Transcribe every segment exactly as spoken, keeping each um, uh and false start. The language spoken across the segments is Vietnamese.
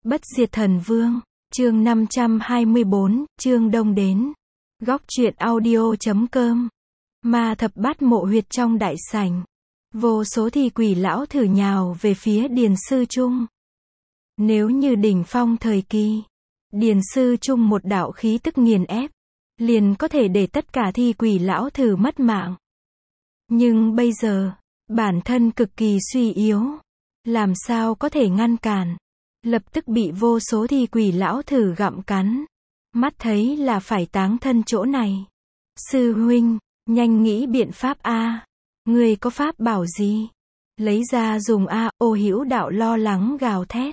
Bất diệt thần vương, chương năm trăm hai mươi bốn, chương đông đến. Góc truyện audio chấm com. Ma thập bát mộ huyệt trong đại sảnh. Vô số thi quỷ lão thử nhào về phía Điền Sư Trung. Nếu như đỉnh phong thời kỳ, Điền Sư Trung một đạo khí tức nghiền ép, liền có thể để tất cả thi quỷ lão thử mất mạng. Nhưng bây giờ, bản thân cực kỳ suy yếu, làm sao có thể ngăn cản, lập tức bị vô số thi quỷ lão thử gặm cắn. Mắt thấy là phải táng thân chỗ này. Sư huynh, nhanh nghĩ biện pháp a. Ngươi có pháp bảo gì? Lấy ra dùng a. Ô Hữu Đạo lo lắng gào thét.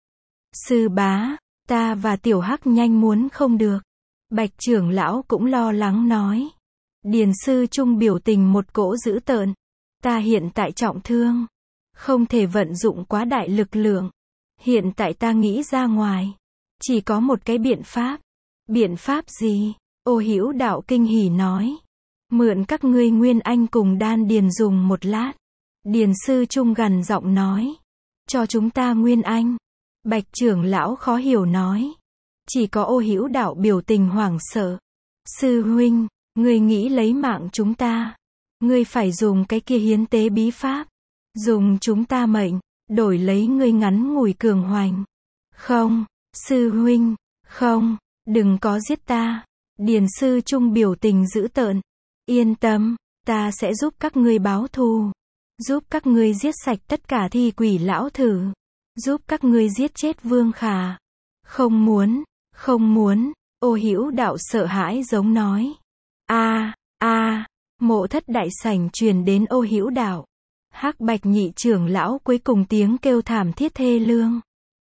Sư bá, ta và Tiểu Hắc nhanh muốn không được. Bạch trưởng lão cũng lo lắng nói. Điền Sư Trung biểu tình một cỗ dữ tợn. Ta hiện tại trọng thương, không thể vận dụng quá đại lực lượng. Hiện tại ta nghĩ ra ngoài, chỉ có một cái biện pháp. Biện pháp gì? Ô Hữu Đạo kinh hỉ nói. Mượn các ngươi Nguyên Anh cùng đan điền dùng một lát. Điền Sư Trung gằn giọng nói. Cho chúng ta Nguyên Anh. Bạch trưởng lão khó hiểu nói. Chỉ có Ô Hữu Đạo biểu tình hoảng sợ. Sư huynh, ngươi nghĩ lấy mạng chúng ta. Ngươi phải dùng cái kia hiến tế bí pháp. Dùng chúng ta mệnh, đổi lấy ngươi ngắn ngủi cường hoành. Không, sư huynh, không, đừng có giết ta. Điền Sư Trung biểu tình dữ tợn. Yên tâm, ta sẽ giúp các ngươi báo thù. Giúp các ngươi giết sạch tất cả thi quỷ lão thử. Giúp các ngươi giết chết Vương Khả. Không muốn, không muốn. Ô Hữu Đạo sợ hãi giống nói. A, a, mộ thất đại sảnh truyền đến Ô Hữu Đạo. Hắc Bạch nhị trưởng lão cuối cùng tiếng kêu thảm thiết thê lương.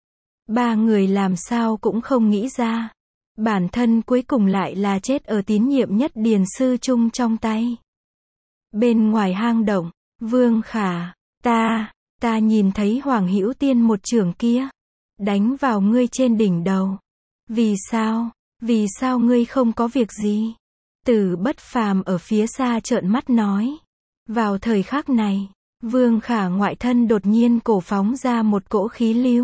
Ba người làm sao cũng không nghĩ ra. Bản thân cuối cùng lại là chết ở tín nhiệm nhất Điền Sư Trung trong tay. Bên ngoài hang động, Vương Khả, ta, ta nhìn thấy Hoàng Hữu Tiên một chưởng kia. Đánh vào ngươi trên đỉnh đầu. Vì sao, vì sao ngươi không có việc gì? Tử Bất Phàm ở phía xa trợn mắt nói. Vào thời khắc này, Vương Khả ngoại thân đột nhiên cổ phóng ra một cỗ khí lưu.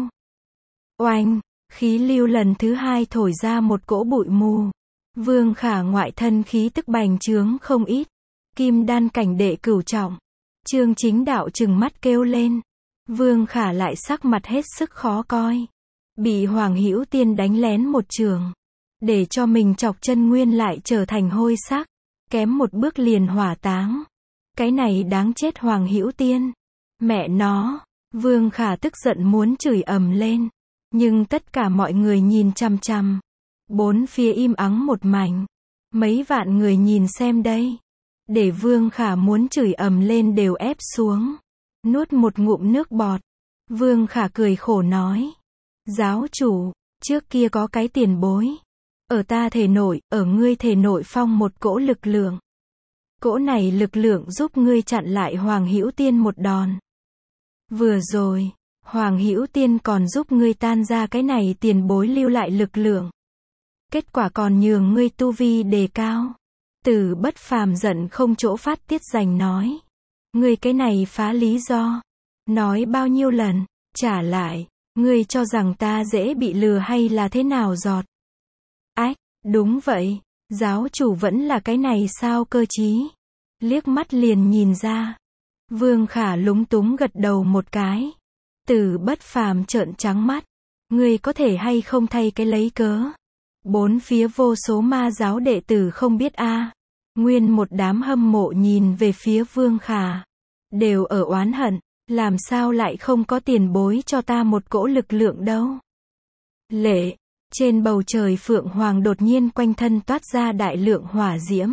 Oanh, khí lưu lần thứ hai thổi ra một cỗ bụi mù. Vương Khả ngoại thân khí tức bành trướng không ít. Kim đan cảnh đệ cửu trọng. Trương Chính Đạo trừng mắt kêu lên. Vương Khả lại sắc mặt hết sức khó coi. Bị Hoàng Hữu Tiên đánh lén một trường. Để cho mình chọc chân nguyên lại trở thành hôi sắc. Kém một bước liền hỏa táng. Cái này đáng chết Hoàng Hữu Tiên. Mẹ nó, Vương Khả tức giận muốn chửi ầm lên. Nhưng tất cả mọi người nhìn chằm chằm. Bốn phía im ắng một mảnh. Mấy vạn người nhìn xem đây. Để Vương Khả muốn chửi ầm lên đều ép xuống. Nuốt một ngụm nước bọt. Vương Khả cười khổ nói. Giáo chủ, trước kia có cái tiền bối. Ở ta thể nội, ở ngươi thể nội phong một cỗ lực lượng. Cỗ này lực lượng giúp ngươi chặn lại Hoàng Hữu Tiên một đòn. Vừa rồi, Hoàng Hữu Tiên còn giúp ngươi tan ra cái này tiền bối lưu lại lực lượng. Kết quả còn nhường ngươi tu vi đề cao. Tử Bất Phàm giận không chỗ phát tiết giành nói. Ngươi cái này phá lý do. Nói bao nhiêu lần, trả lại, ngươi cho rằng ta dễ bị lừa hay là thế nào giọt. Ách, đúng vậy, giáo chủ vẫn là cái này sao cơ chí. Liếc mắt liền nhìn ra. Vương Khả lúng túng gật đầu một cái. Tử Bất Phàm trợn trắng mắt. Ngươi có thể hay không thay cái lấy cớ. Bốn phía vô số ma giáo đệ tử không biết a. Nguyên một đám hâm mộ nhìn về phía Vương Khả. Đều ở oán hận. Làm sao lại không có tiền bối cho ta một cỗ lực lượng đâu. Lệ. Trên bầu trời Phượng Hoàng đột nhiên quanh thân toát ra đại lượng hỏa diễm.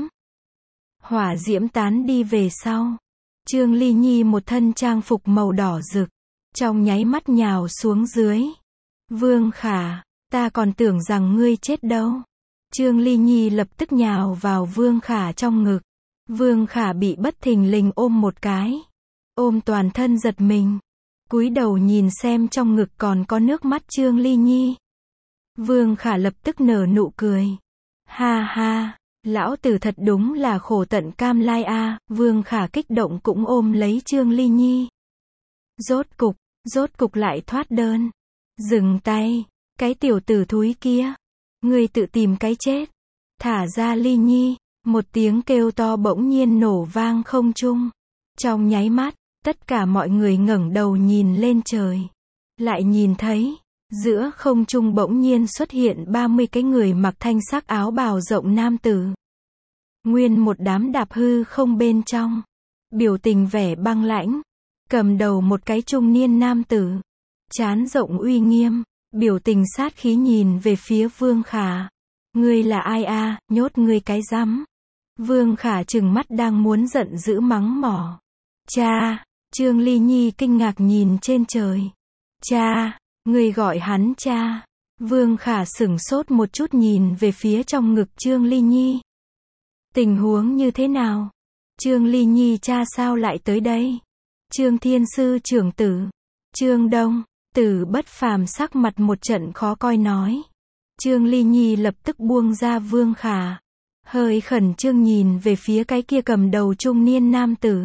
Hỏa diễm tán đi về sau. Trương Ly Nhi một thân trang phục màu đỏ rực. Trong nháy mắt nhào xuống dưới. Vương Khả, ta còn tưởng rằng ngươi chết đâu. Trương Ly Nhi lập tức nhào vào Vương Khả trong ngực. Vương Khả bị bất thình lình ôm một cái. Ôm toàn thân giật mình. Cúi đầu nhìn xem trong ngực còn có nước mắt Trương Ly Nhi. Vương Khả lập tức nở nụ cười. Ha ha, lão tử thật đúng là khổ tận cam lai a. Vương Khả kích động cũng ôm lấy Trương Ly Nhi. Rốt cục, rốt cục lại thoát đơn. Dừng tay, Cái tiểu tử thúi kia. Ngươi tự tìm cái chết. Thả ra Ly Nhi. Một tiếng kêu to bỗng nhiên nổ vang không trung. Trong nháy mắt, tất cả mọi người ngẩng đầu nhìn lên trời. Lại nhìn thấy, giữa không trung bỗng nhiên xuất hiện ba mươi cái người mặc thanh sắc áo bào rộng nam tử. Nguyên một đám đạp hư không bên trong. Biểu tình vẻ băng lãnh. Cầm đầu một cái trung niên nam tử. Trán rộng uy nghiêm. Biểu tình sát khí nhìn về phía Vương Khả. Ngươi là ai a, nhốt ngươi cái rắm. Vương Khả trừng mắt đang muốn giận dữ mắng mỏ. Cha, Trương Ly Nhi kinh ngạc nhìn trên trời. Cha, ngươi gọi hắn cha. Vương Khả sửng sốt một chút nhìn về phía trong ngực Trương Ly Nhi. Tình huống như thế nào? Trương Ly Nhi cha sao lại tới đây? Trương Thiên Sư trưởng tử. Trương Đông, Tử Bất Phàm sắc mặt một trận khó coi nói. Trương Ly Nhi lập tức buông ra Vương Khả. Hơi khẩn trương nhìn về phía cái kia cầm đầu trung niên nam tử.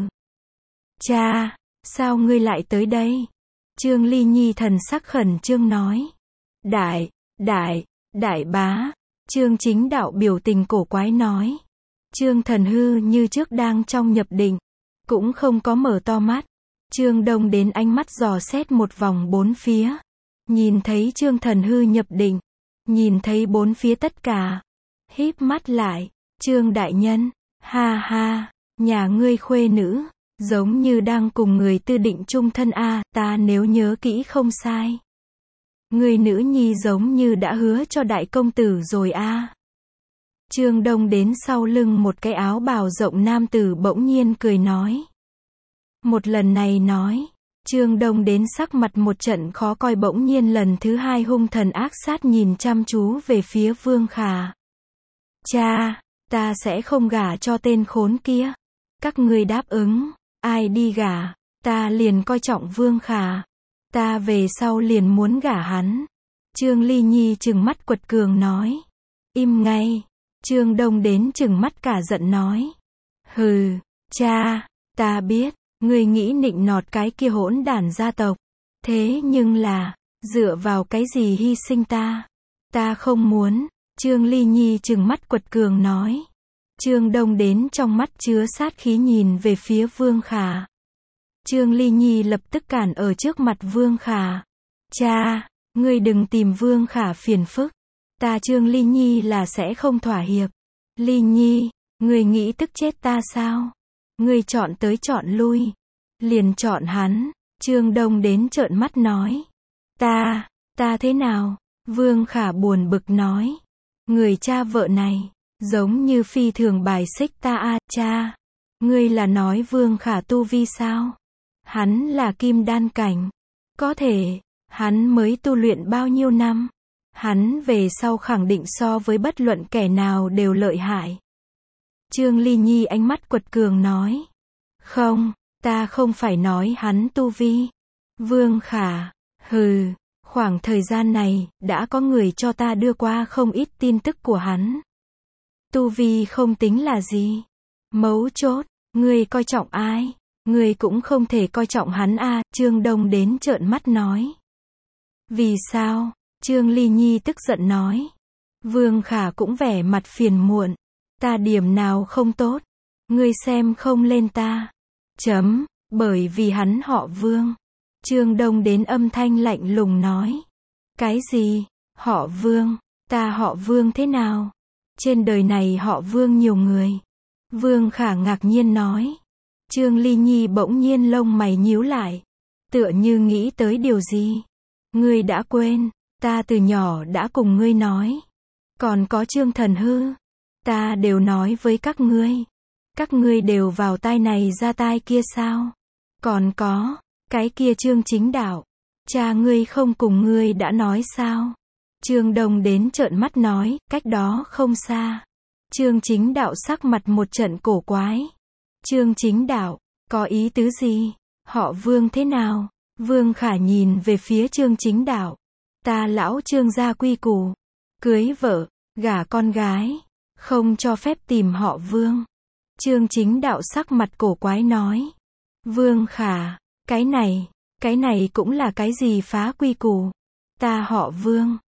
Cha, sao ngươi lại tới đây? Trương Ly Nhi thần sắc khẩn trương nói. Đại, đại, đại bá. Trương Chính Đạo biểu tình cổ quái nói. Trương Thần Hư như trước đang trong nhập định. Cũng không có mở to mắt. Trương Đông đến ánh mắt dò xét một vòng bốn phía. Nhìn thấy Trương Thần Hư nhập định. Nhìn thấy bốn phía tất cả. Híp mắt lại. Trương Đại Nhân. Ha ha. Nhà ngươi khuê nữ. Giống như đang cùng người tư định chung thân a, ta nếu nhớ kỹ không sai. Người nữ nhi giống như đã hứa cho đại công tử rồi a. Trương Đông đến sau lưng một cái áo bào rộng nam tử bỗng nhiên cười nói. Một lần này nói, Trương Đông đến sắc mặt một trận khó coi bỗng nhiên lần thứ hai hung thần ác sát nhìn chăm chú về phía Vương Khả. Cha, ta sẽ không gả cho tên khốn kia. Các ngươi đáp ứng. Ai đi gả, ta liền coi trọng Vương Khả. Ta về sau liền muốn gả hắn. Trương Ly Nhi trừng mắt quật cường nói. Im ngay. Trương Đông đến trừng mắt cả giận nói. Hừ, cha, ta biết, ngươi nghĩ nịnh nọt cái kia hỗn đản gia tộc. Thế nhưng là, dựa vào cái gì hy sinh ta? Ta không muốn. Trương Ly Nhi trừng mắt quật cường nói. Trương Đông đến trong mắt chứa sát khí nhìn về phía Vương Khả. Trương Ly Nhi lập tức cản ở trước mặt Vương Khả. Cha, ngươi đừng tìm Vương Khả phiền phức. Ta Trương Ly Nhi là sẽ không thỏa hiệp. Ly Nhi, ngươi nghĩ tức chết ta sao? Ngươi chọn tới chọn lui. Liền chọn hắn. Trương Đông đến trợn mắt nói. Ta, ta thế nào? Vương Khả buồn bực nói. Người cha vợ này. Giống như phi thường bài xích ta a, cha. Ngươi là nói Vương Khả tu vi sao? Hắn là kim đan cảnh. Có thể, hắn mới tu luyện bao nhiêu năm? Hắn về sau khẳng định so với bất luận kẻ nào đều lợi hại. Trương Ly Nhi ánh mắt quật cường nói. Không, ta không phải nói hắn tu vi. Vương Khả, hừ, khoảng thời gian này, đã có người cho ta đưa qua không ít tin tức của hắn. Tu vi không tính là gì. Mấu chốt, ngươi coi trọng ai? Ngươi cũng không thể coi trọng hắn a, Trương Đông đến trợn mắt nói. Vì sao? Trương Ly Nhi tức giận nói. Vương Khả cũng vẻ mặt phiền muộn. Ta điểm nào không tốt? Ngươi xem không lên ta. Chấm, bởi vì hắn họ Vương. Trương Đông đến âm thanh lạnh lùng nói. Cái gì? Họ Vương? Ta họ Vương thế nào? Trên đời này họ Vương nhiều người. Vương Khả ngạc nhiên nói. Trương Ly Nhi bỗng nhiên lông mày nhíu lại. Tựa như nghĩ tới điều gì. Ngươi đã quên. Ta từ nhỏ đã cùng ngươi nói. Còn có Trương Thần Hư. Ta đều nói với các ngươi. Các ngươi đều vào tai này ra tai kia sao? Còn có. Cái kia Trương Chính Đạo. Cha ngươi không cùng ngươi đã nói sao? Trương Đông đến trợn mắt nói, cách đó không xa. Trương Chính Đạo sắc mặt một trận cổ quái. Trương Chính Đạo, có ý tứ gì? Họ Vương thế nào? Vương Khả nhìn về phía Trương Chính Đạo. Ta lão Trương gia quy củ. Cưới vợ, gả con gái. Không cho phép tìm họ Vương. Trương Chính Đạo sắc mặt cổ quái nói. Vương Khả, cái này, cái này cũng là cái gì phá quy củ? Ta họ Vương.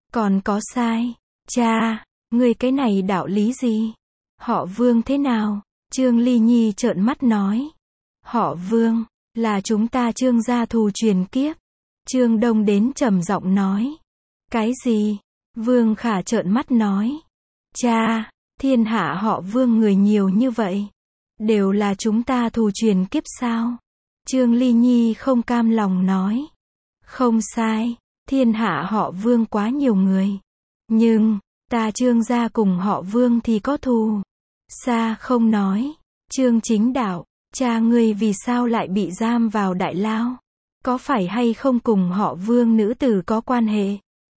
Còn có sai. Cha, ngươi cái này đạo lý gì? Họ Vương thế nào? Trương Ly Nhi trợn mắt nói. Họ Vương, là chúng ta Trương gia thù truyền kiếp. Trương Đông đến trầm giọng nói. Cái gì? Vương Khả trợn mắt nói. Cha, thiên hạ họ Vương người nhiều như vậy. Đều là chúng ta thù truyền kiếp sao? Trương Ly Nhi không cam lòng nói. Không sai, thiên hạ họ Vương quá nhiều người. Nhưng, ta Trương gia cùng họ Vương thì có thù. Xa không nói. Trương Chính Đạo, cha ngươi vì sao lại bị giam vào đại lao? Có phải hay không cùng họ Vương nữ tử có quan hệ?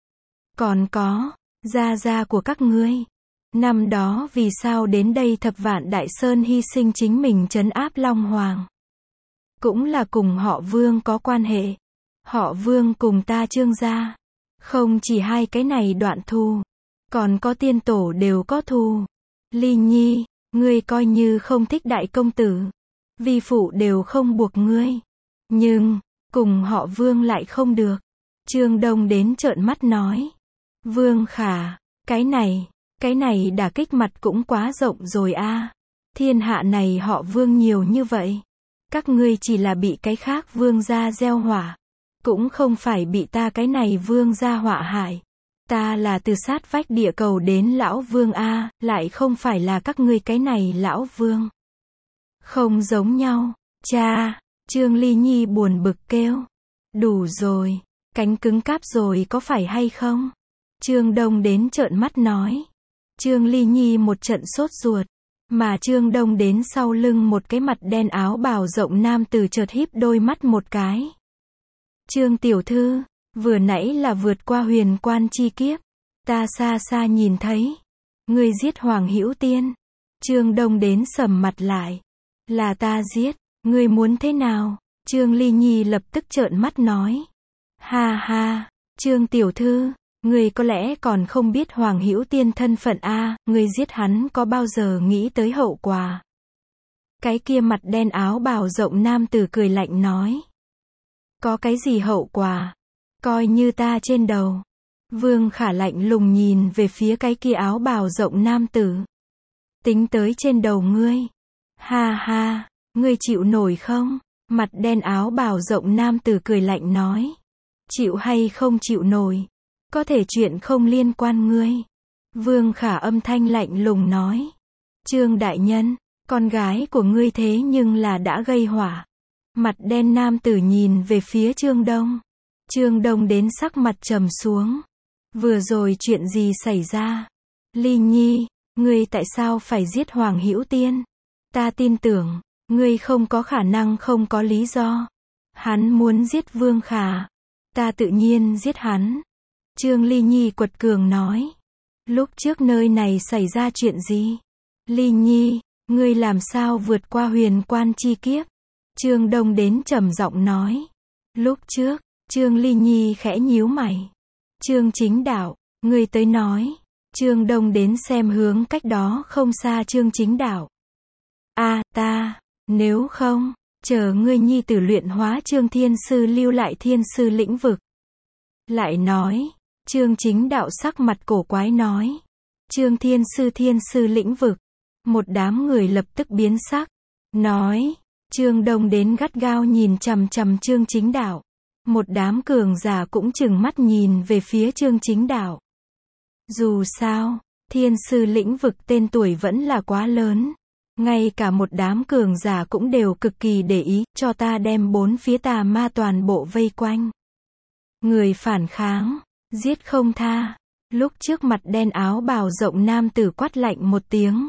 Còn có, gia gia của các ngươi. Năm đó vì sao đến đây thập vạn đại sơn hy sinh chính mình trấn áp Long Hoàng? Cũng là cùng họ Vương có quan hệ. Họ Vương cùng ta Trương gia. Không chỉ hai cái này đoạn thù. Còn có tiên tổ đều có thù. Ly Nhi, ngươi coi như không thích đại công tử. Vi phụ đều không buộc ngươi. Nhưng, cùng họ Vương lại không được. Trương Đông đến trợn mắt nói. Vương Khả, cái này, cái này đả kích mặt cũng quá rộng rồi a. Thiên hạ này họ Vương nhiều như vậy. Các ngươi chỉ là bị cái khác Vương gia gieo họa. Cũng không phải bị ta cái này Vương gia họa hại. Ta là từ sát vách địa cầu đến lão Vương a, lại không phải là các ngươi cái này lão Vương. Không giống nhau, cha. Trương Ly Nhi buồn bực kêu. Đủ rồi, cánh cứng cáp rồi có phải hay không? Trương Đông đến trợn mắt nói. Trương Ly Nhi một trận sốt ruột. Mà Trương Đông đến sau lưng một cái mặt đen áo bào rộng nam tử chợt híp đôi mắt một cái. Trương tiểu thư, vừa nãy là vượt qua huyền quan chi kiếp. Ta xa xa nhìn thấy. Ngươi giết Hoàng Hữu Tiên. Trương Đông đến sầm mặt lại. Là ta giết, ngươi muốn thế nào? Trương Ly Nhi lập tức trợn mắt nói. Ha ha, Trương tiểu thư, ngươi có lẽ còn không biết Hoàng Hữu Tiên thân phận a, ngươi giết hắn có bao giờ nghĩ tới hậu quả? Cái kia mặt đen áo bào rộng nam tử cười lạnh nói. Có cái gì hậu quả? Coi như ta trên đầu. Vương Khả lạnh lùng nhìn về phía cái kia áo bào rộng nam tử. Tính tới trên đầu ngươi. Ha ha, ngươi chịu nổi không? Mặt đen áo bào rộng nam tử cười lạnh nói. Chịu hay không chịu nổi? Có thể chuyện không liên quan ngươi. Vương Khả âm thanh lạnh lùng nói. Trương đại nhân, con gái của ngươi thế nhưng là đã gây họa. Mặt đen nam tử nhìn về phía Trương Đông. Trương Đông đến sắc mặt trầm xuống. Vừa rồi chuyện gì xảy ra? Ly Nhi, ngươi tại sao phải giết Hoàng Hữu Tiên? Ta tin tưởng, ngươi không có khả năng không có lý do. Hắn muốn giết Vương Khả. Ta tự nhiên giết hắn. Trương Ly Nhi quật cường nói. Lúc trước nơi này xảy ra chuyện gì? Ly Nhi, ngươi làm sao vượt qua huyền quan chi kiếp? Trương Đông đến trầm giọng nói. Lúc trước, Trương Ly Nhi khẽ nhíu mày. Trương Chính Đạo, ngươi tới nói. Trương Đông đến xem hướng cách đó không xa Trương Chính Đạo. A à, ta, nếu không, chờ ngươi nhi tử luyện hóa Trương Thiên Sư lưu lại thiên sư lĩnh vực. Lại nói, Trương Chính Đạo sắc mặt cổ quái nói. Trương Thiên Sư thiên sư lĩnh vực. Một đám người lập tức biến sắc. Nói, Trương Đông đến gắt gao nhìn chằm chằm Trương Chính Đạo. Một đám cường giả cũng chừng mắt nhìn về phía Trương Chính Đạo. Dù sao, thiên sư lĩnh vực tên tuổi vẫn là quá lớn. Ngay cả một đám cường giả cũng đều cực kỳ để ý, cho ta đem bốn phía tà ma toàn bộ vây quanh. Người phản kháng, giết không tha. Lúc trước mặt đen áo bào rộng nam tử quát lạnh một tiếng.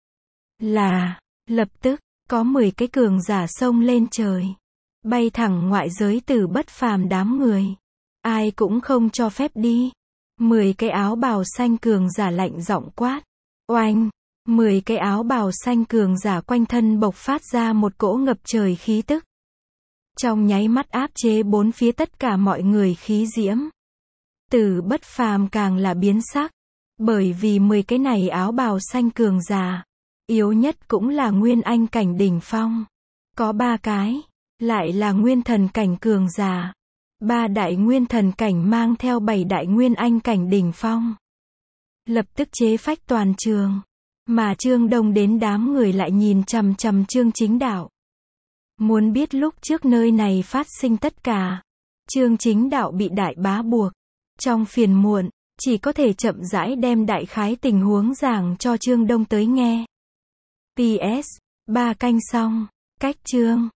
Là, lập tức, có mười cái cường giả xông lên trời. Bay thẳng ngoại giới từ bất phàm đám người. Ai cũng không cho phép đi. Mười cái áo bào xanh cường giả lạnh giọng quát. Oanh! Mười cái áo bào xanh cường giả quanh thân bộc phát ra một cỗ ngập trời khí tức. Trong nháy mắt áp chế bốn phía tất cả mọi người khí diễm. Từ bất phàm càng là biến sắc. Bởi vì mười cái này áo bào xanh cường giả. Yếu nhất cũng là nguyên anh cảnh đỉnh phong. Có ba cái. Lại là nguyên thần cảnh cường giả. ba đại nguyên thần cảnh mang theo bảy đại nguyên anh cảnh đỉnh phong. Lập tức chế phách toàn trường. Mà Trương Đông đến đám người lại nhìn chằm chằm Trương Chính Đạo. Muốn biết lúc trước nơi này phát sinh tất cả. Trương Chính Đạo bị đại bá buộc. Trong phiền muộn, chỉ có thể chậm rãi đem đại khái tình huống giảng cho Trương Đông tới nghe. pê ét. Ba canh xong. Cách chương.